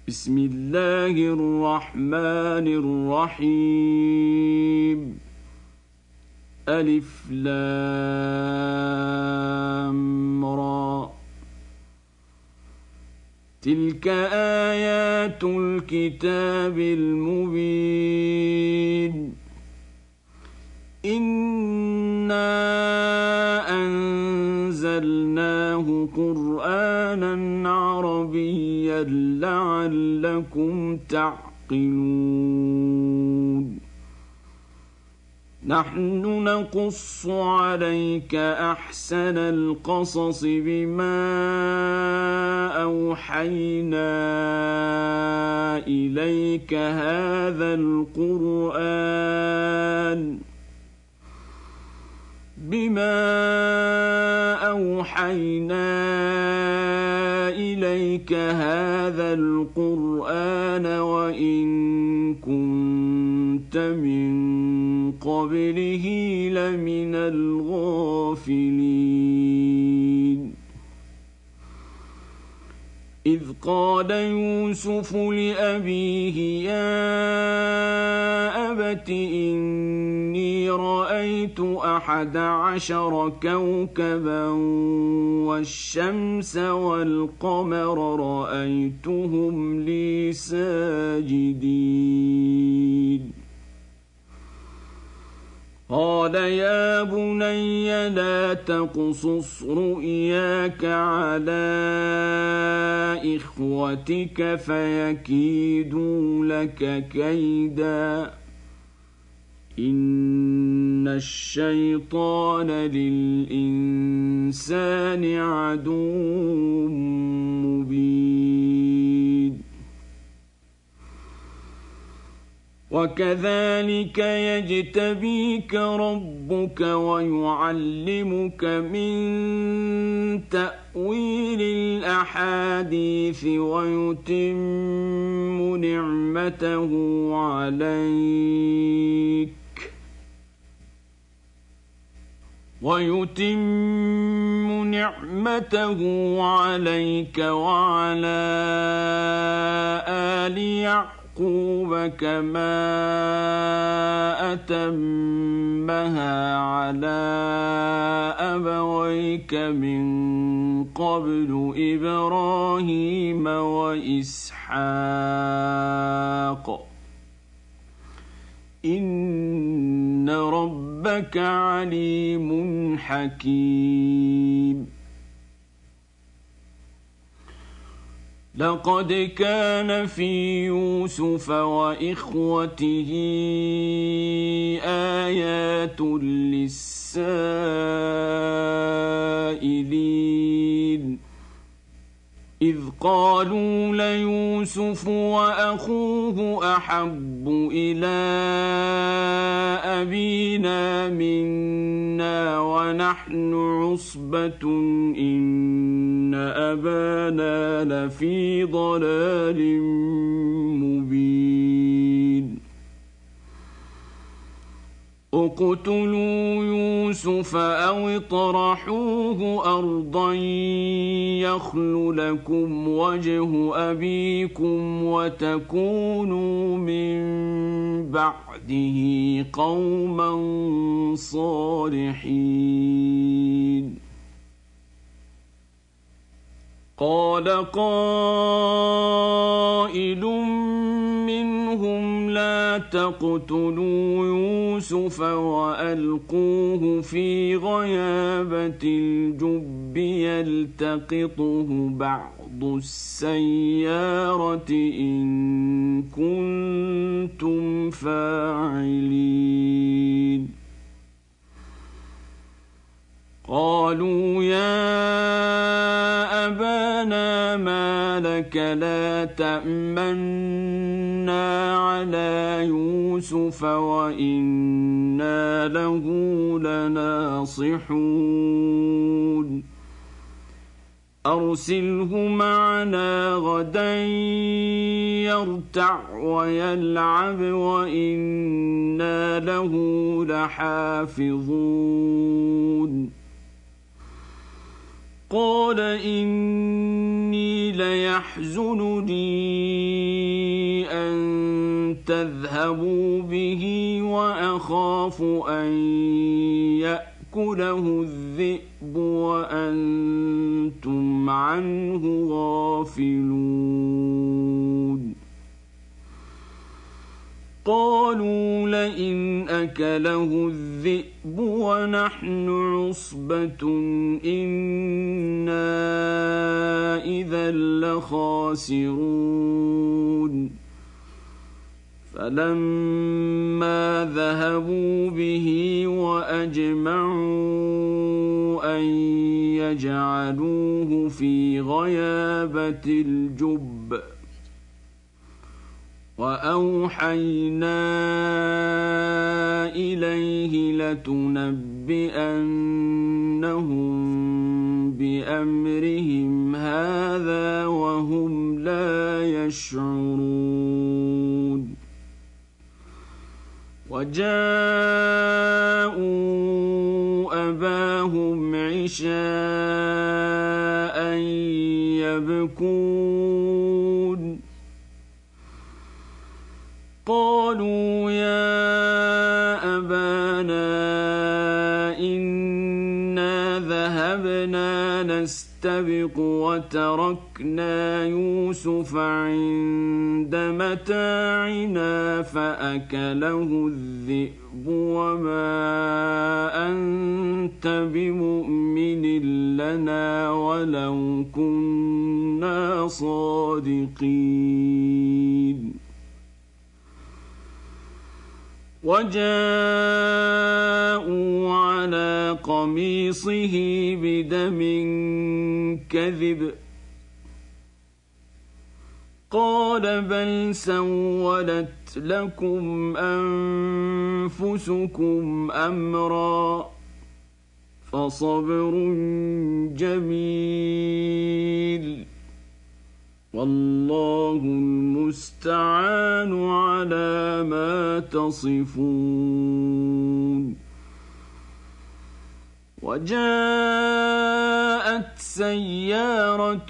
بسم الله الرحمن الرحيم ألف لام را تلك آيات الكتاب المبين إنا أنزلناه قرآنا عربيا لعلكم تعقلون نحن نقص عليك أحسن القصص بما أوحينا إليك هذا القرآن وإن كنت من قبله لمن الغافلين إذ قال يوسف لأبيه يا أبت إني رأيت 11 كوكبا والشمس والقمر رأيتهم لي ساجدين قال يا بني لا تقصص رؤياك على إخوتك فيكيدوا لك كيدا إن الشيطان للإنسان عدو مبين وكذلك يجتبيك ربك ويعلمك من تأويل الأحاديث ويتم نعمته عليك وعلى آل يعقوب كما أتمها على أبويك من قبل إبراهيم وإسحاق إن ربك عليم حكيم لقد كان في يوسف وإخوته آيات للسائلين إذ قالوا ليوسف وأخوه أحب إلى أبينا منا ونحن عصبة إن أبانا لفي ضلال مبين اقتلوا يوسف أو اطرحوه أرضا يخل لكم وجه أبيكم وتكونوا من بعده قوما صالحين قال قائل منهم لا تقتلوا يوسف وألقوه في غيابة الجب يلتقطه بعض السيارة إن كنتم فاعلين قالوا يا أبانا ما لك لا تأمنا على يوسف وإنا له لناصحون أرسله معنا غدا يرتع ويلعب وإنا له لحافظون قال إني ليحزنني أن تذهبوا به وأخاف أن يأكله الذئب وأنتم عنه غافلون قالوا لئن أكله الذئب ونحن عصبة إنا إذا لخاسرون فلما ذهبوا به وأجمعوا أن يجعلوه في غيابة الجب وأوحينا إليه لتنبئنهم بأمرهم هذا وهم لا يشعرون وجاءوا أباهم عشاء يبكون قالوا يا أبانا إنا ذهبنا نستبق وتركنا يوسف عند متاعنا فأكله الذئب وما أنت بمؤمن لنا ولو كنا صادقين وجاءوا على قميصه بدم كذب قال بل سولت لكم أنفسكم أمرا فصبر جميل والله المستعان على ما تصفون وجاءت سيارة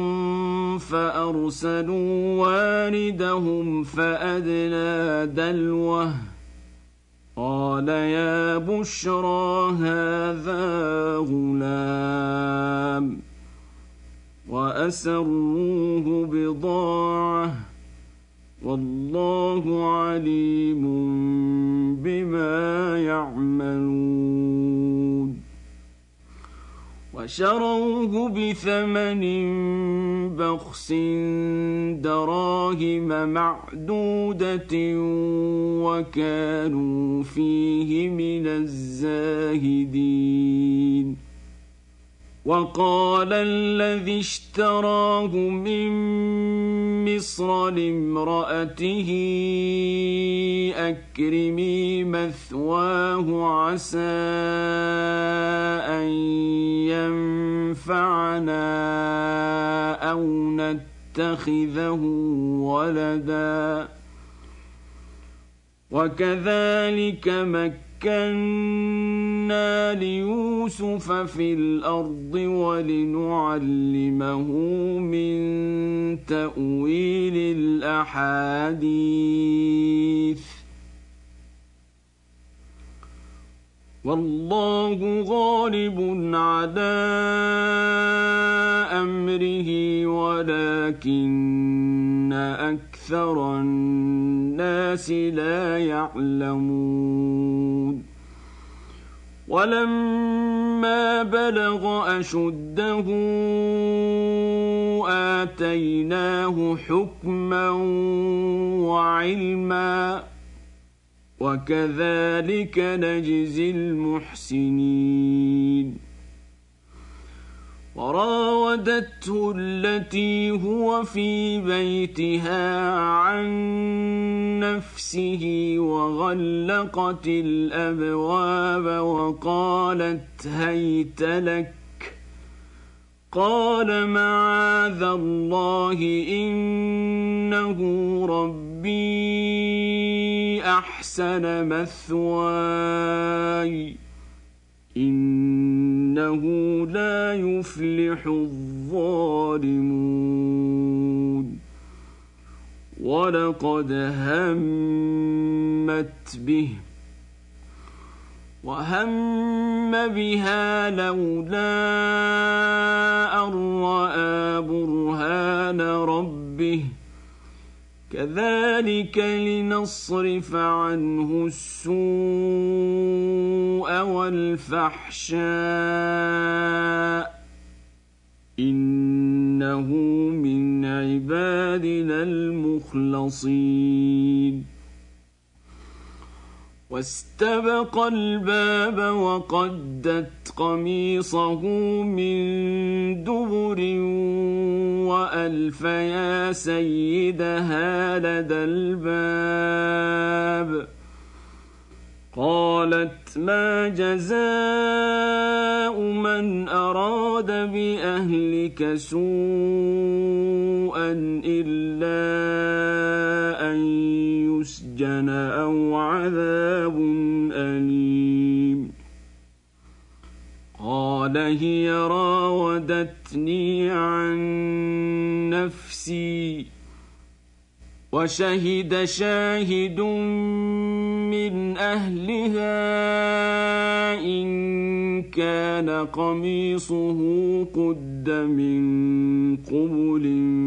فأرسلوا واردهم فأدلى دلوه قال يا بشرى هذا غلام وأسروه بضاعة والله عليم بما يعملون وشروه بثمن بخس دراهم معدودة وكانوا فيه من الزاهدين وقال الذي اشتراه من مصر لامرأته أكرمي مثواه عسى أن ينفعنا أو نتخذه ولدا وكذلك مكنا ليوسف في الأرض ولنعلمه من تأويل الأحاديث والله غالب على أمره ولكن أكثر الناس لا يعلمون ولما بلغ أشده آتيناه حكما وعلما وكذلك نجزي المحسنين وراودته التي هو في بيتها عن نفسه وغلقت الأبواب وقالت هيت لك قال معاذ الله إنه ربي أحسن مثواي إنه لا يفلح الظالمون ولقد همت به وهم بها لولا أن رأى برهان ربه كذلك لنصرف عنه السوء والفحشاء إنه من عبادنا المخلصين واستبق الباب وقدت قميصه من دبر وألف يا سيدها لدى الباب قالت ما جزاء من أراد بأهلك سوءا إلا أن يسجن أو عذاب أليم قال هي راودتني عن نفسي وشهد شاهد من أهلها إن كان قميصه قد من قبل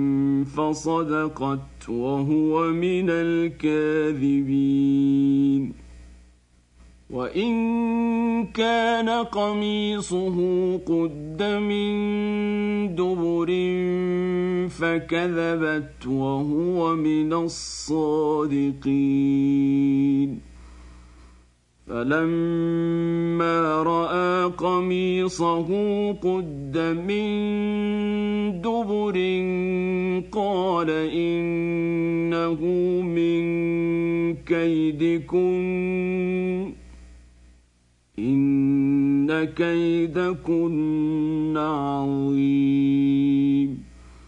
فصدقت وهو من الكاذبين وإن كان قميصه قد من دبر فكذبت وهو من الصادقين فلما رأى قميصه قد من دبر قال إنه من كيدكن إن كيدكن عظيم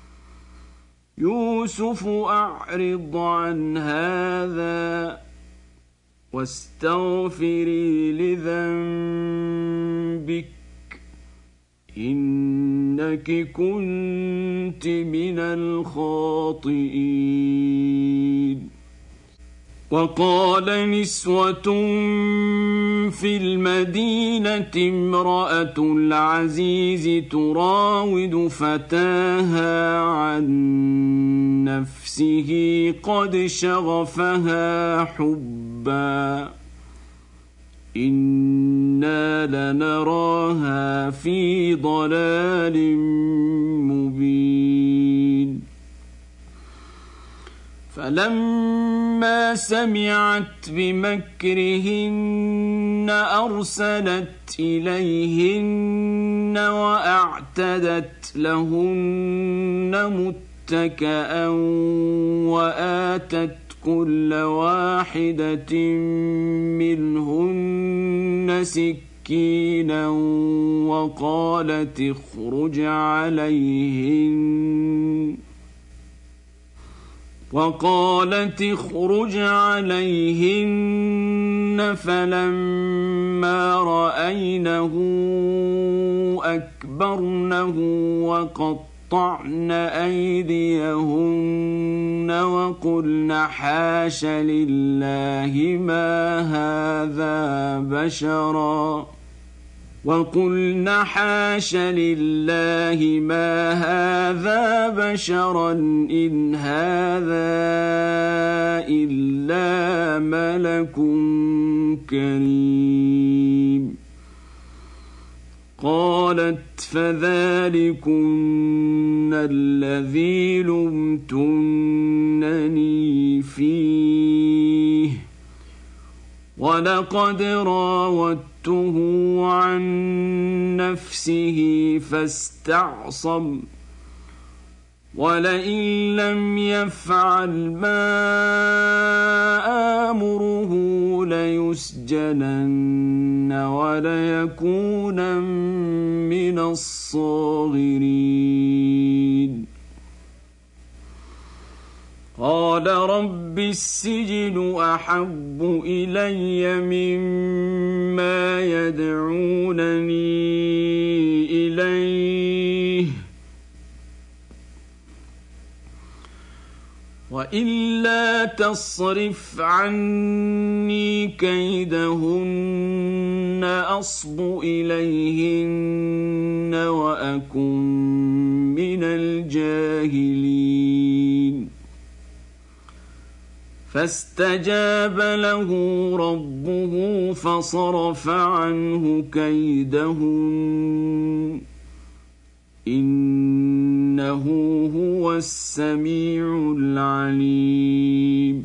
يوسف أعرض عن هذا واستغفري لذنبك إنك كنت من الخاطئين وقال نسوة في المدينة امرأة العزيز تراود فتاها عن نفسه قد شغفها حبا إنا لنراها في ضلال مبين فلما سمعت بمكرهن أرسلت إليهن وأعتدت لهن متكئا وآتت كل واحدة منهن سكينا وقالت اخرج عليهن فلما رأينه أكبرنه وقطعن أيديهن وقلن حاش لله ما هذا بشرا إن هذا إلا ملك كريم قالت فذلكن الذي لمتنني فيه ولقد راودته عن نفسه فاستعصم ولئن لم يفعل ما آمره ليسجنن وليكون من الصاغرين قال رب السجن أحب إلي مما يدعونني إليه وإلا تصرف عني كيدهن أصب إليهن وأكن من الجاهلين فاستجاب له ربه فصرف عنه كيدهن إنه هو السميع العليم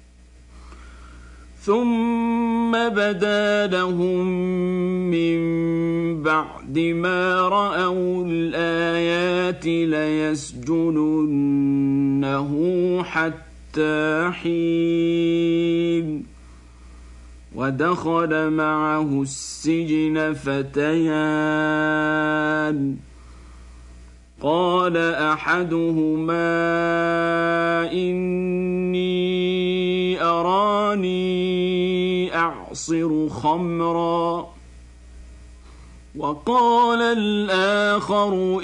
ثم بدا لهم من بعد ما رأوا الآيات ليسجننه حتى حين ودخل معه السجن فتيان قال أحدهما إني أراني أعصر خمرا وقال الآخر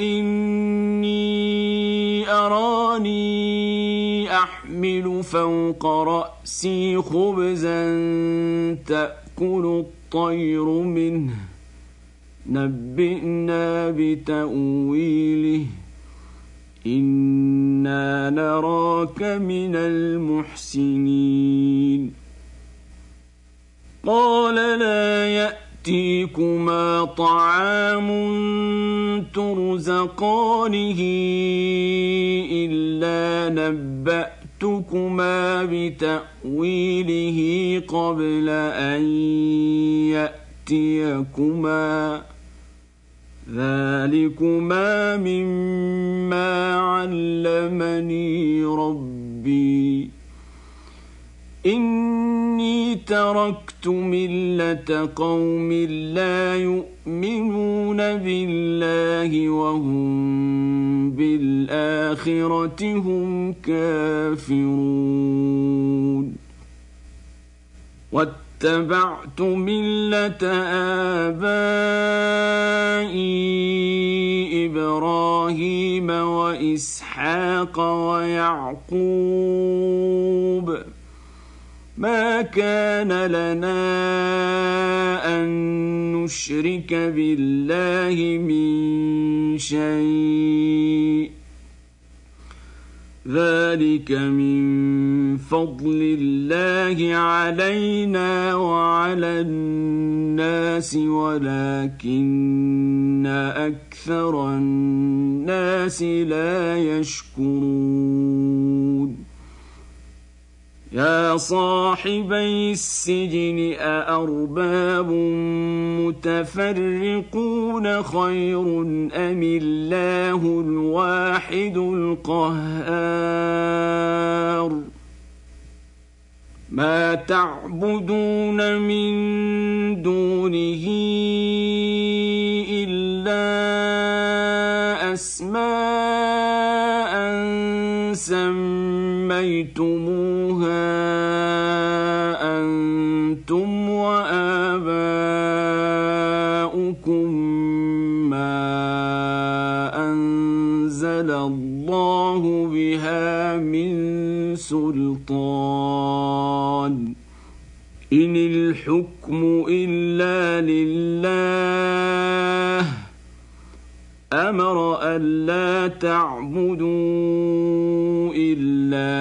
إني أراني أحمل فوق رأسي خبزا تأكل الطير منه نبئنا بتأويله إنا نراك من المحسنين قال لا يأتيكما طعام ترزقانه إلا نبأتكما بتأويله قبل أن يأتيكما ذلكما مما علمني ربي إني تركت ملة قوم لا يؤمنون بالله وهم بالآخرة هم كافرون اتبعت ملة آبائي إبراهيم وإسحاق ويعقوب ما كان لنا أن نشرك بالله من شيء ذلك من فضل الله علينا وعلى الناس ولكن أكثر الناس لا يشكرون يا صاحبي السجن أأرباب متفرقون خير أم الله الواحد القهار ما تعبدون من دونه إلا أسماء سميتموها أنتم وآباؤكم ما أنزل الله بها من سلطان إن الحكم إلا لله أمر ألا تعبدوا إلا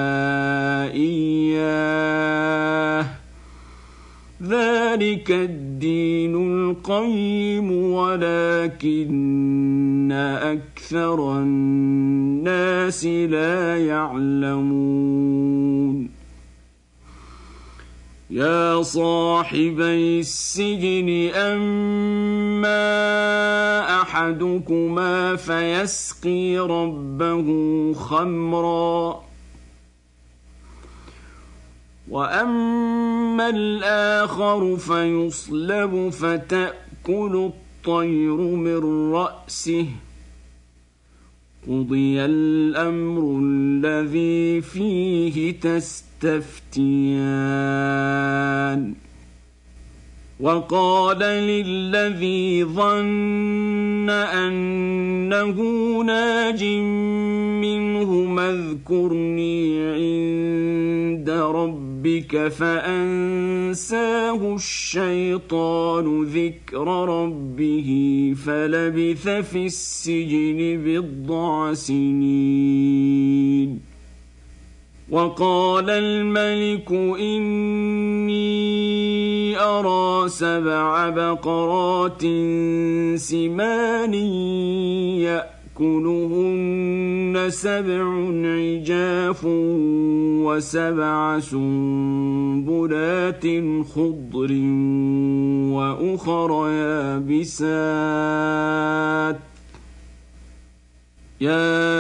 إياه ذلك الدين القيم ولكن أكثر الناس لا يعلمون يا صاحبي السجن أما أحدكما فيسقي ربه خمرا وأما الآخر فيصلب فتأكل الطير من رأسه قضي الأمر الذي فيه تستفتيان وقال للذي ظن أنه ناج منهما اذكرني عند ربك فأنساه الشيطان ذكر ربه فلبث في السجن بضع سنين وقال الملك إني أرى 7 بقرات سمان يأكلهن 7 عجاف و7 سنبلات خضر وأخر يابسات يا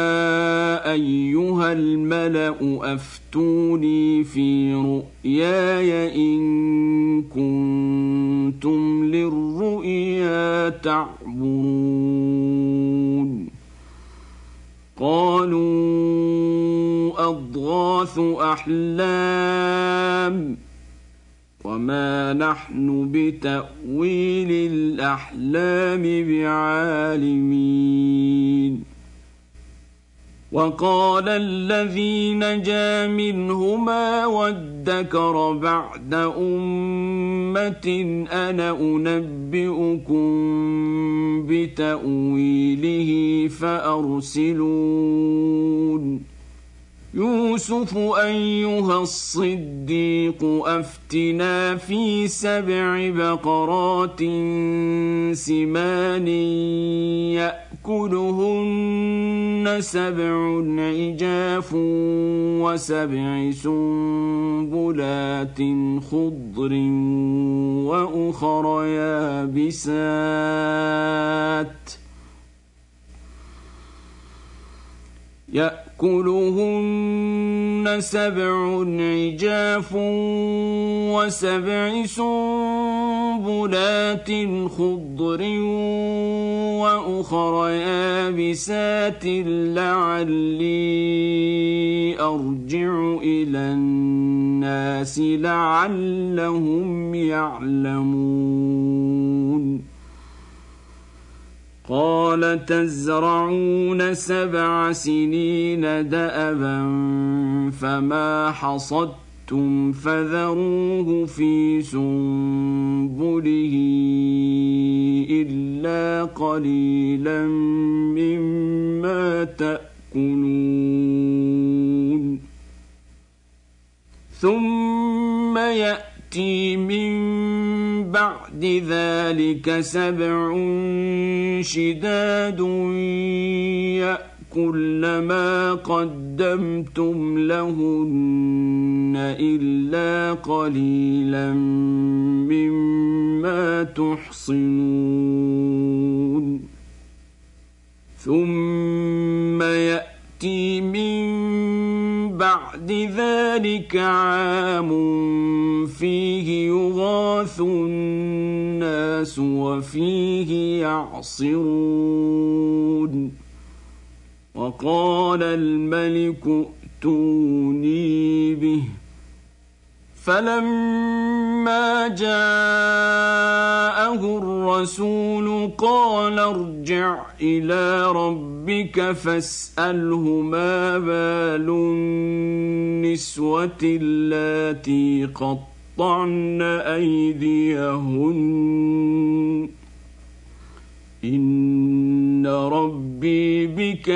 أيها الملأ أفتوني في رؤياي إن كنتم للرؤيا تعبرون قالوا أضغاث أحلام وما نحن بتأويل الأحلام بعالمين وقال الذي نجا منهما وادكر بعد أمة أنا أنبئكم بتأويله فأرسلون يوسف أيها الصديق أفتنا في 7 بقرات سمان يأكلهن 7 عجاف و7 سنبلات خضر وأخر يابسات يأكلهن 7 عجاف و7 سنبلات خضر وأخر يابسات لعلي أرجع إلى الناس لعلهم يعلمون قال تزرعون 7 سنين دأبا فما حصدتم فذروه في سنبله إلا قليلا مما تأكلون ثم يأتي من بعد ذلك 7 شداد يأكل ما قدمتم لهن إلا قليلا مما تحصنون ثم يأتي من بعد ذلك عام فيه يغاث الناس وفيه يعصرون وقال الملك ائتوني به فلما جاءه الرسول قال ارجع إلى ربك فاسأله ما بال النسوة اللاتي قطعن أيديهن إن ربي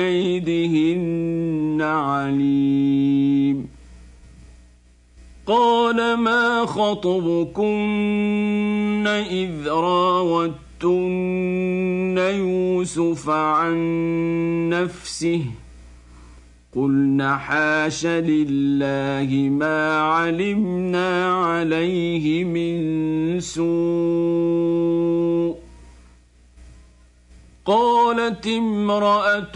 بكيدهن عليم قال ما خطبكن إذ راوتن يوسف عن نفسه قلنا حاش لله ما علمنا عليه من سوء قالت امرأة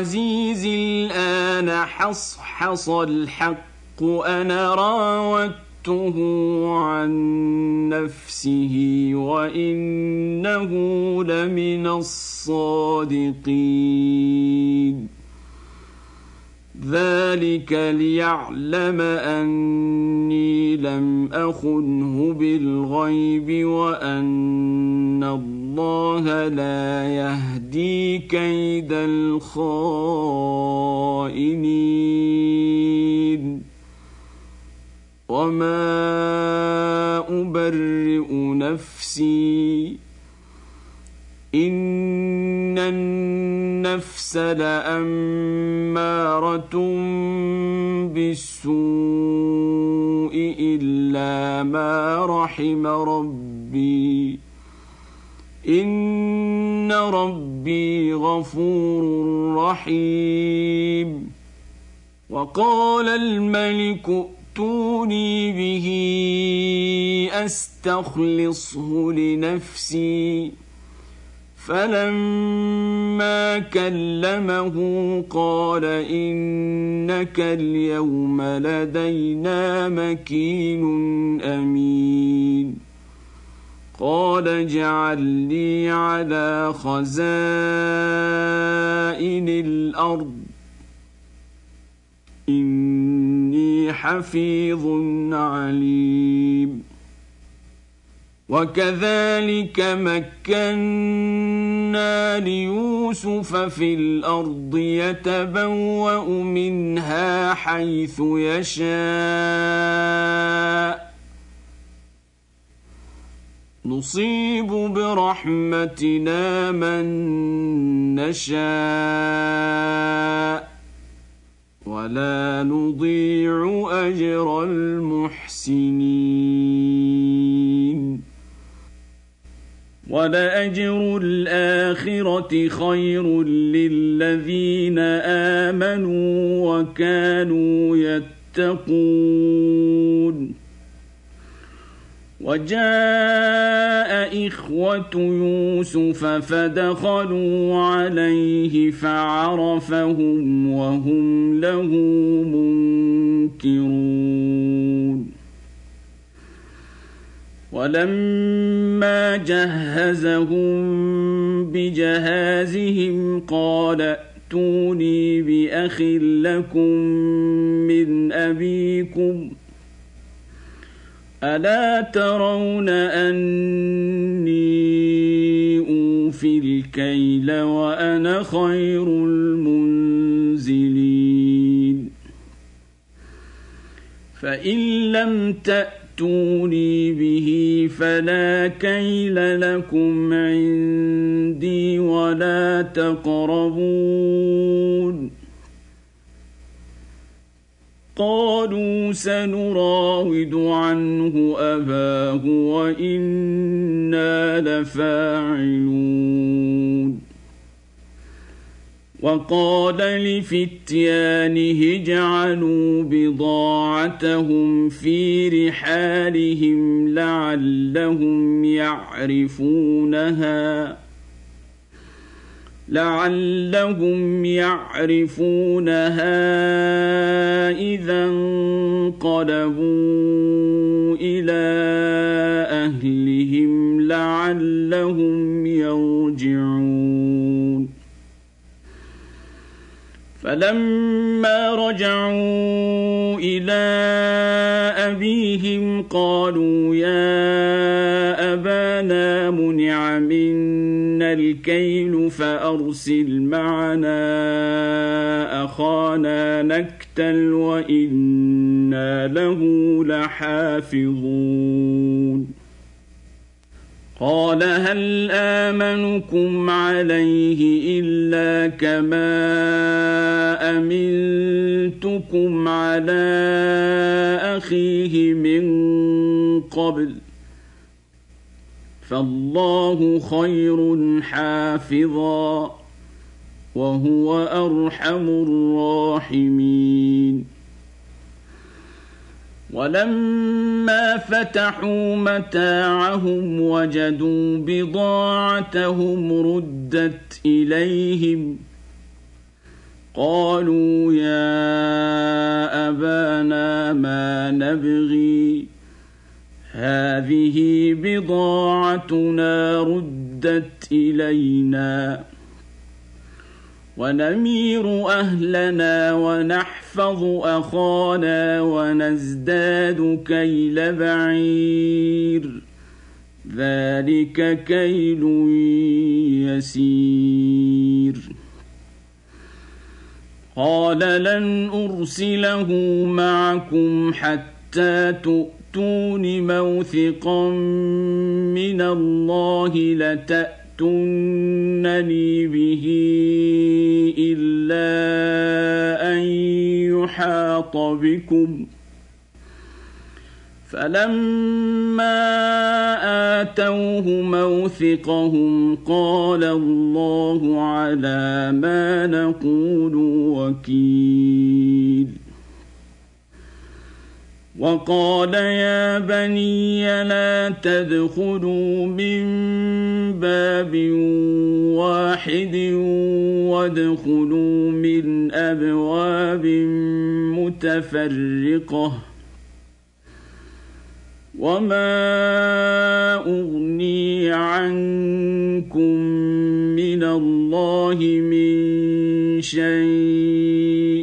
العزيز الآن حصحص الحق أنا راودته عن نفسه وإنه لمن الصادقين ذلك ليعلم أني لم أخنه بالغيب وأن الله لا يهدي كيد الخائنين وما أبرئ نفسي إن النفس لأمارة بالسوء إلا ما رحم ربي إن ربي غفور رحيم وقال الملك ائتوني به أستخلصه لنفسي فلما كلمه قال إنك اليوم لدينا مكين أمين قال اجعلني على خزائن الأرض إني حفيظ عليم وكذلك مكنا ليوسف في الأرض يتبوأ منها حيث يشاء نصيب برحمتنا من نشاء ولا نضيع أجر المحسنين ولأجر الآخرة خير للذين آمنوا وكانوا يتقون وجاء إخوة يوسف فدخلوا عليه فعرفهم وهم له منكرون ولما جهزهم بجهازهم قال ائتوني بأخ لكم من أبيكم ألا ترون أني أوفي الكيل وأنا خير المنزلين فإن لم تأتوني به فلا كيل لكم عندي ولا تقربون قالوا سنراود عنه أباه وإنا لفاعلون وقال لفتيانه اجعلوا بضاعتهم في رحالهم لعلهم يعرفونها إذا انقلبوا إلى أهلهم لعلهم يرجعون فلما رجعوا إلى أبيهم قالوا يا أبانا منع منا الكيل فأرسل معنا أخانا نكتل وإنا له لحافظون قال هل آمنكم عليه إلا كما أمنتكم على أخيه من قبل فالله خير حافظا وهو أرحم الراحمين ولما فتحوا متاعهم وجدوا بضاعتهم ردت إليهم قالوا يا أبانا ما ما نبغي هذه بضاعتنا ردت إلينا ونمير أهلنا ونحفظ أخانا ونزداد كيل بعير ذلك كيل يسير قال لن أرسله معكم حتى تؤتون موثقا من الله لتأتونني به إلا أن يحاط بكم فلما آتوه موثقهم قال الله على ما نقول وكيل وقال يا بني لا تدخلوا من باب واحد وادخلوا من أبواب متفرقة وما أغني عنكم من الله من شيء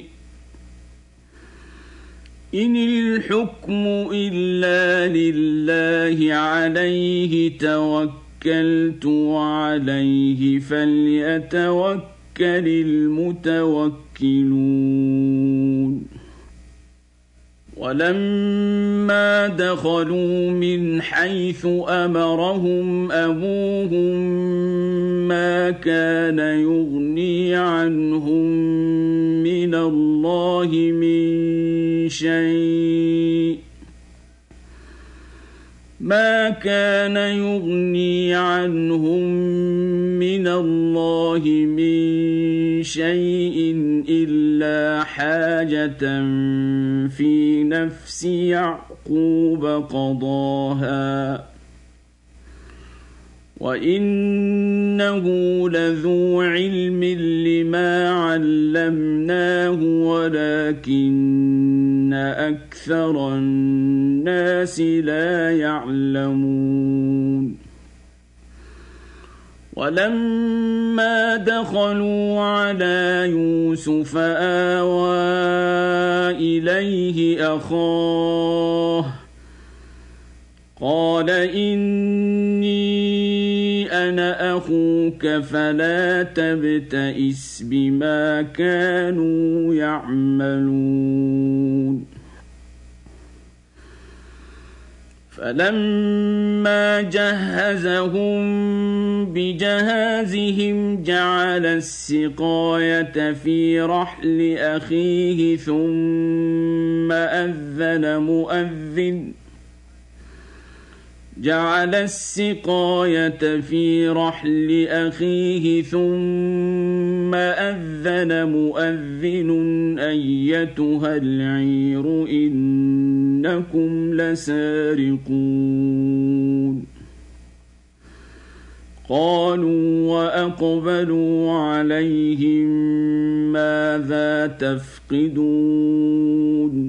إن الحكم إلا لله عليه توكلت وعليه فليتوكل المتوكلون ولما دخلوا من حيث أمرهم أبوهم ما كان يغني عنهم من الله من شيء ما كان يغني عنهم من الله من شيء إلا حاجة في نفس يعقوب قضاها وإنه لذو علم لما علمناه ولكن أكثر الناس لا يعلمون ولما دخلوا على يوسف آوى إليه أخاه قال إني أنا أخوك فلا تبتئس بما كانوا يعملون فلما جهزهم بجهازهم جعل السقاية في رحل أخيه ثم أذن مؤذن جعل السقاية في رحل أخيه ثم أذن مؤذن أيتها العير إنكم لسارقون قالوا وأقبلوا عليهم ماذا تفقدون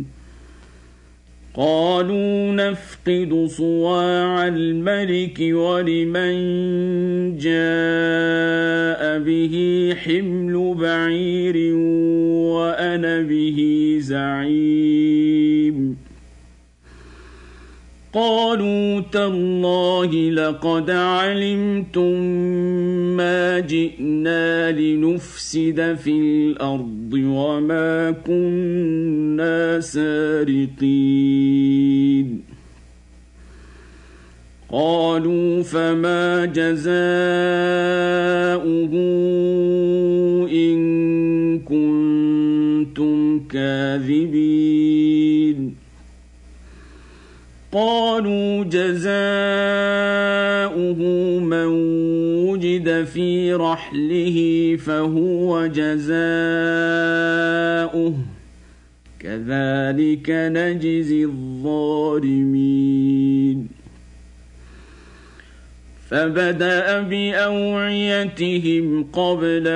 قالوا نفقد صواع الملك ولمن جاء به حمل بعير وأنا به زعيم قالوا تالله لقد علمتم ما جئنا لنفسد في الأرض وما كنا سارقين قالوا فما جزاؤه إن كنتم كاذبين قالوا جزاؤه من وجد في رحله فهو جزاؤه كذلك نجزي الظالمين فبدأ بأوعيتهم قبل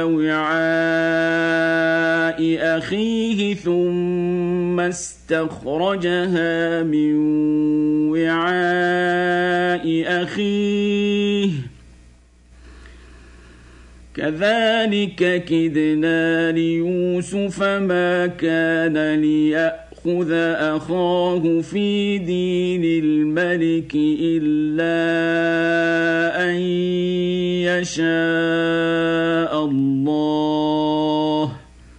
وعاء أخيه ثم استخرجها من وعاء أخيه كذلك كدنا ليوسف ما كان ليأخذ أخاه في دين الملك إلا أن يشاء الله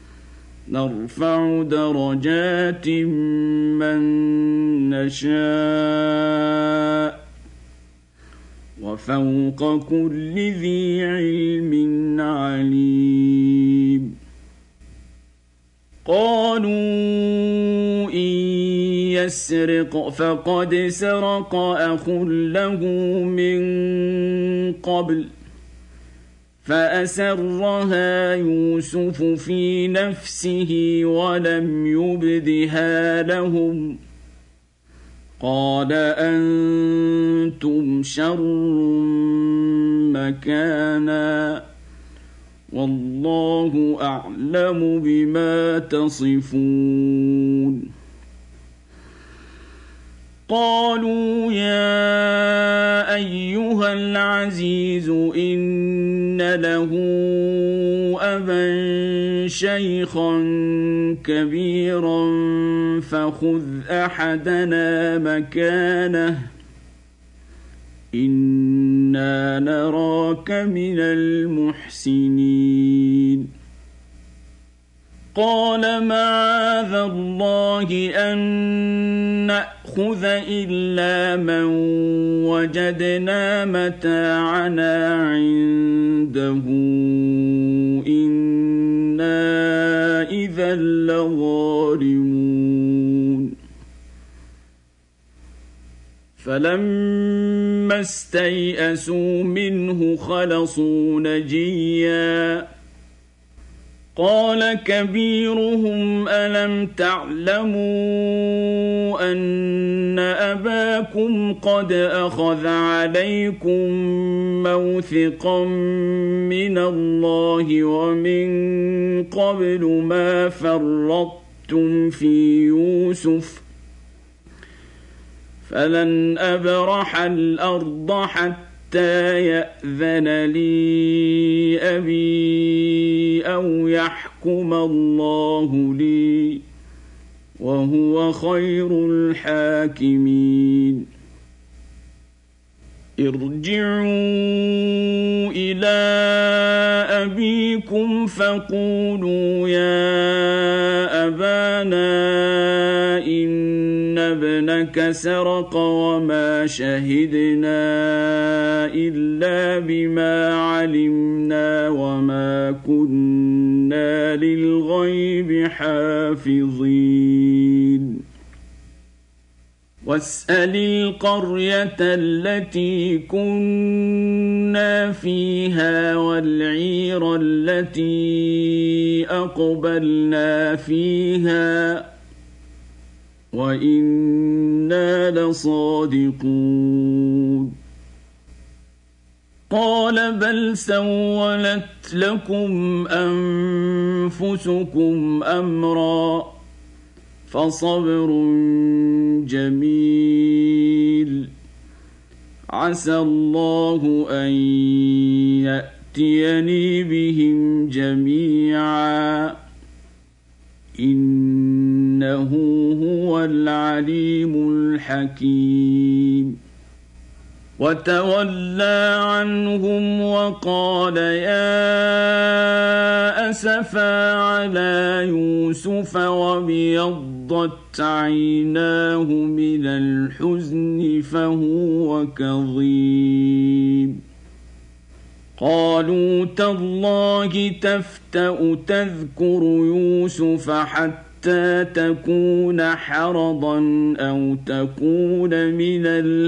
نرفع درجات من نشاء وفوق كل ذي علم عليم قالوا إن يسرق فقد سرق أخ له من قبل فأسرها يوسف في نفسه ولم يبدها لهم قال أنتم شر مكانا والله أعلم بما تصفون قالوا يا أيها العزيز إن له أبا شيخا كبيرا فخذ أحدنا مكانه إنا نراك من المحسنين قال معاذ الله أن نأخذ إلا من وجدنا متاعنا عنده إنا إذا لظالمون فلما استيئسوا منه خلصوا نجيا قال كبيرهم ألم تعلموا أن أباكم قد أخذ عليكم موثقا من الله ومن قبل ما فرطتم في يوسف فلن أبرح الأرض حتى يأذن لي أبي أو يحكم الله لي وهو خير الحاكمين ارجعوا إلى أبيكم فقولوا يا أبانا إن ابنك سرق وما شهدنا إلا بما علمنا وما كنا للغيب حافظين واسأل القرية التي كنا فيها والعير التي أقبلنا فيها وإنا لصادقون قال بل سولت لكم أنفسكم أمرا فصبر جميل عسى الله أن يأتيني بهم جميعا إنه هو العليم الحكيم وتولى عنهم وقال يا أسفا على يوسف وابيضت عيناه من الحزن فهو كظيم قالوا تالله تفتأ تذكر يوسف حتى تكون حرضا أو تكون من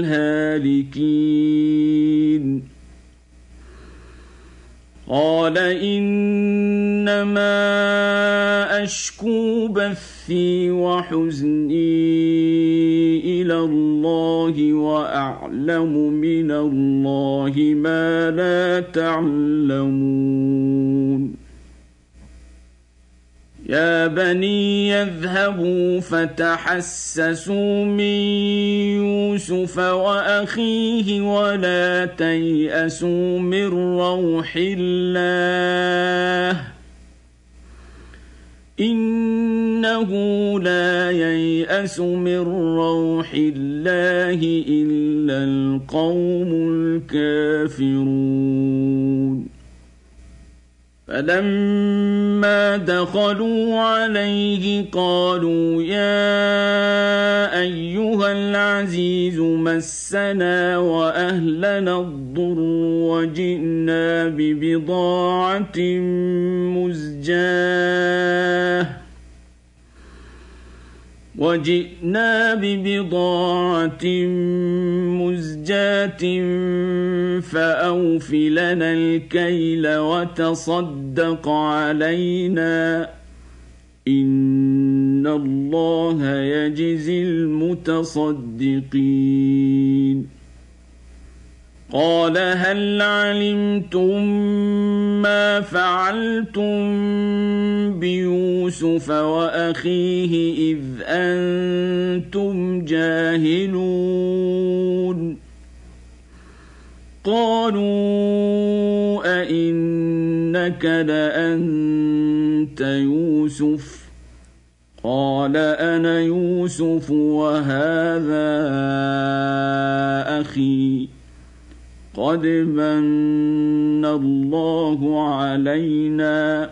الهالكين قال إنما أشكو بثي وحزني إلى الله الله وأعلم من الله ما لا تعلمون يا بني يذهبوا فتحسسوا من يوسف وأخيه ولا تيأسوا من روح الله إنه لا ييأس من روح الله إلا القوم الكافرون فلما دخلوا عليه قالوا يا أيها العزيز مسنا وأهلنا الضر وجئنا ببضاعة مزجاة فأوف لنا الكيل وتصدق علينا إن الله يجزي المتصدقين قال هل علمتم ما فعلتم بيوسف وأخيه إذ أنتم جاهلون قالوا أئنك لأنت يوسف قال أنا يوسف وهذا أخي قد من الله علينا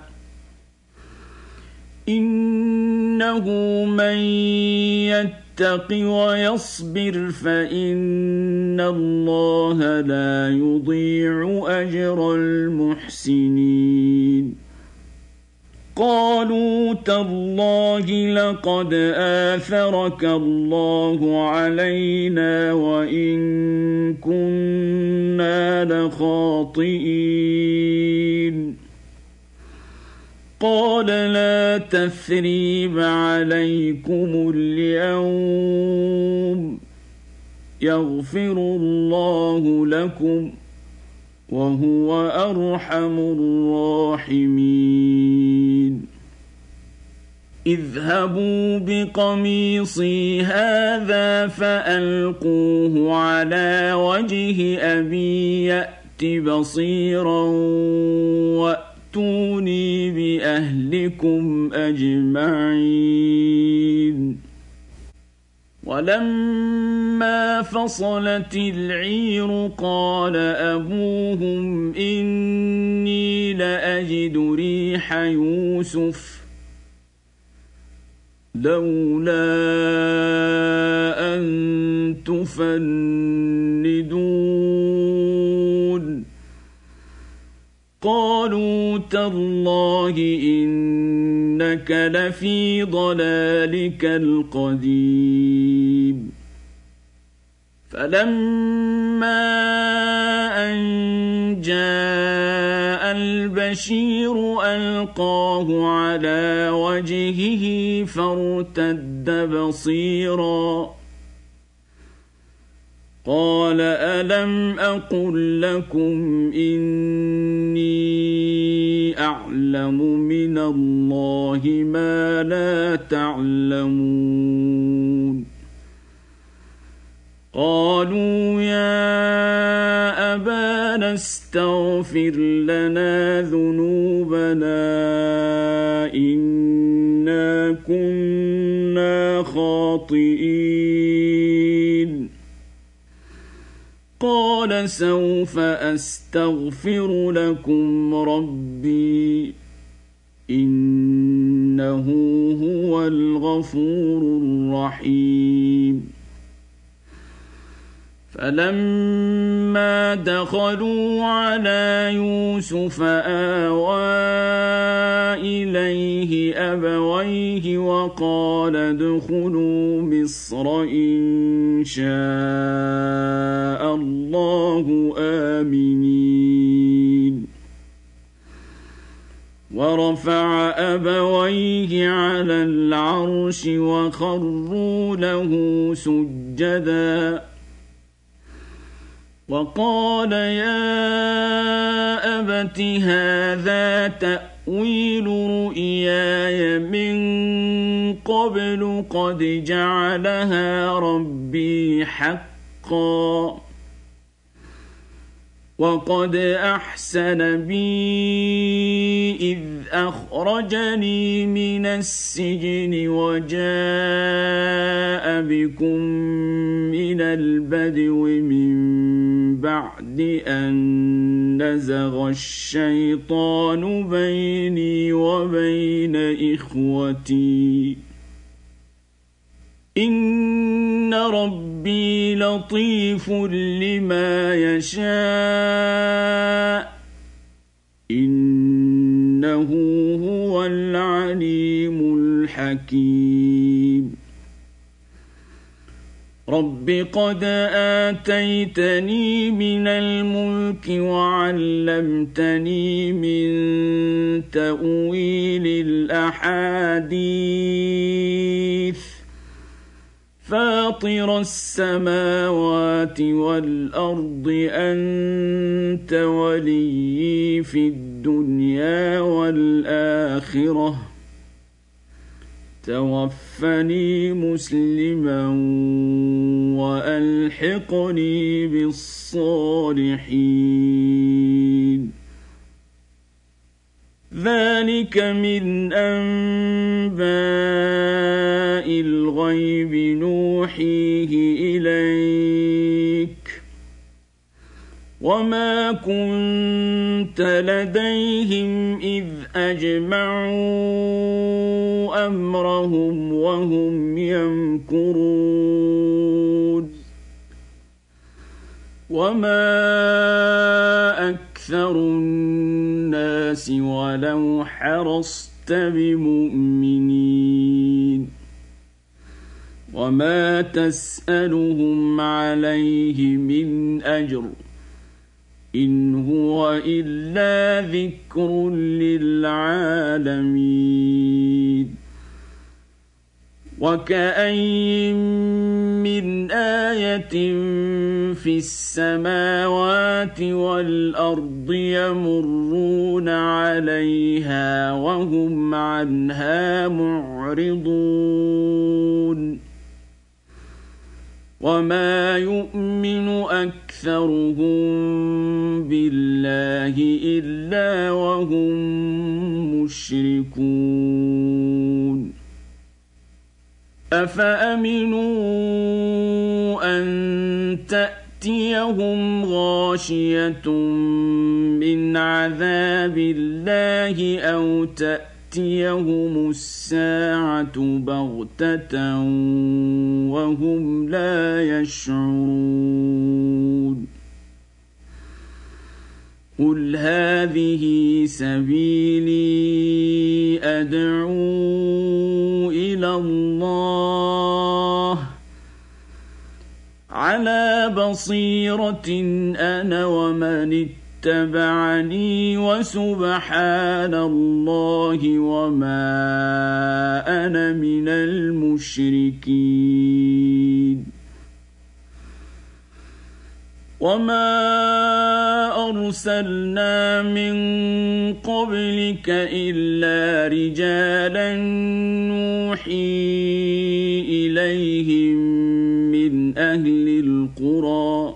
إنه من يتق ويصبر فإن الله لا يضيع أجر المحسنين قالوا تالله لقد آثرك الله علينا وإن كنا لخاطئين قال لا تثريب عليكم اليوم يغفر الله لكم وهو أرحم الراحمين اذهبوا بقميصي هذا فألقوه على وجه أبي يأت بصيرا وأتوني بأهلكم أجمعين ولما فصلت العير قال أبوهم إني لأجد ريح يوسف لولا أن تفندون قالوا تالله إنك لفي ضلالك القديم فلما أن جاء البشير ألقاه على وجهه فارتد بصيرا قال ألم أقل لكم إني أعلم من الله ما لا تعلمون قالوا يا أبانا استغفر لنا ذنوبنا إنا كنا خاطئين قال سوف أستغفر لكم ربي إنه هو الغفور الرحيم فلما دخلوا على يوسف آوى إليه أبويه وقال ادخلوا مصر إن شاء الله آمنين ورفع أبويه على العرش وخروا له سجداً وقال يا أبت هذا تأويل رؤياي من قبل قد جعلها ربي حقا وقد أحسن بي إذ أخرجني من السجن وجاء بكم من البدو من بعد أن نزغ الشيطان بيني وبين إخوتي إن ربي لطيف لما يشاء إنه هو العليم الحكيم رب قد آتيتني من الملك وعلمتني من تأويل الأحاديث فاطر السماوات والأرض أنت وليي في الدنيا والآخرة توفني مسلما وألحقني بالصالحين ذلك من أنباء الغيب نوحيه إليك وما كنت لديهم إذ أجمعوا أمرهم وهم يمكرون وما أكثر الناس ولو حرصت بمؤمنين وما تسألهم عليه من أجر إن هو إلا ذكر للعالمين وكأين من آية في السماوات والأرض يمرون عليها وهم عنها معرضون وما يؤمن أكثرهم بالله إلا وهم مشركون أفأمنوا أن تأتيهم غاشية من عذاب الله أو تأتيهم الساعة بغتة وهم لا يشعرون قل هذه سبيلي أدعو إلى الله على بصيرة أنا ومن اتبعني وسبحان الله وما أنا من المشركين وما أرسلنا من قبلك إلا رجالا نوحي إليهم من أهل القرى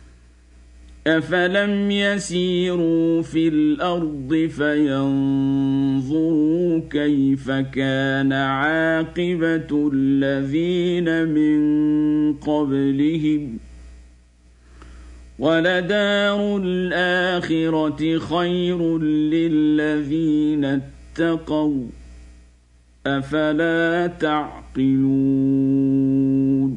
أفلم يسيروا في الأرض فينظروا كيف كان عاقبة الذين من قبلهم ولدار الآخرة خير للذين اتقوا أفلا تعقلون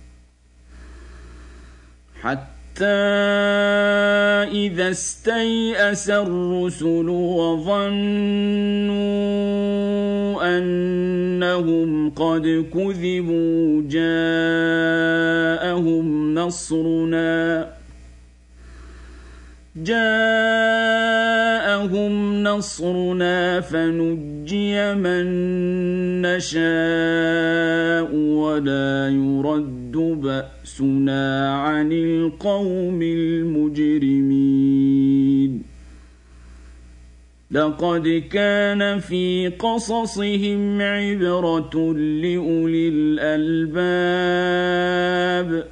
حتى إذا استيأس الرسل وظنوا أنهم قد كذبوا جاءهم جاءهم نصرنا فنجي من نشاء ولا يرد بأسنا عن القوم المجرمين لقد كان في قصصهم عبرة لأولي الألباب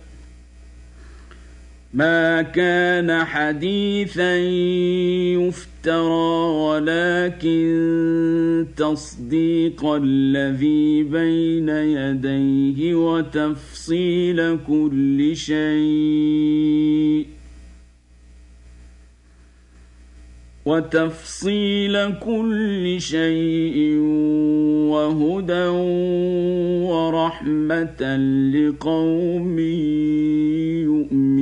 ما كان حديثا يفترى ولكن تصديق الذي بين يديه وتفصيل كل شيء وهدى ورحمة لقوم يؤمنون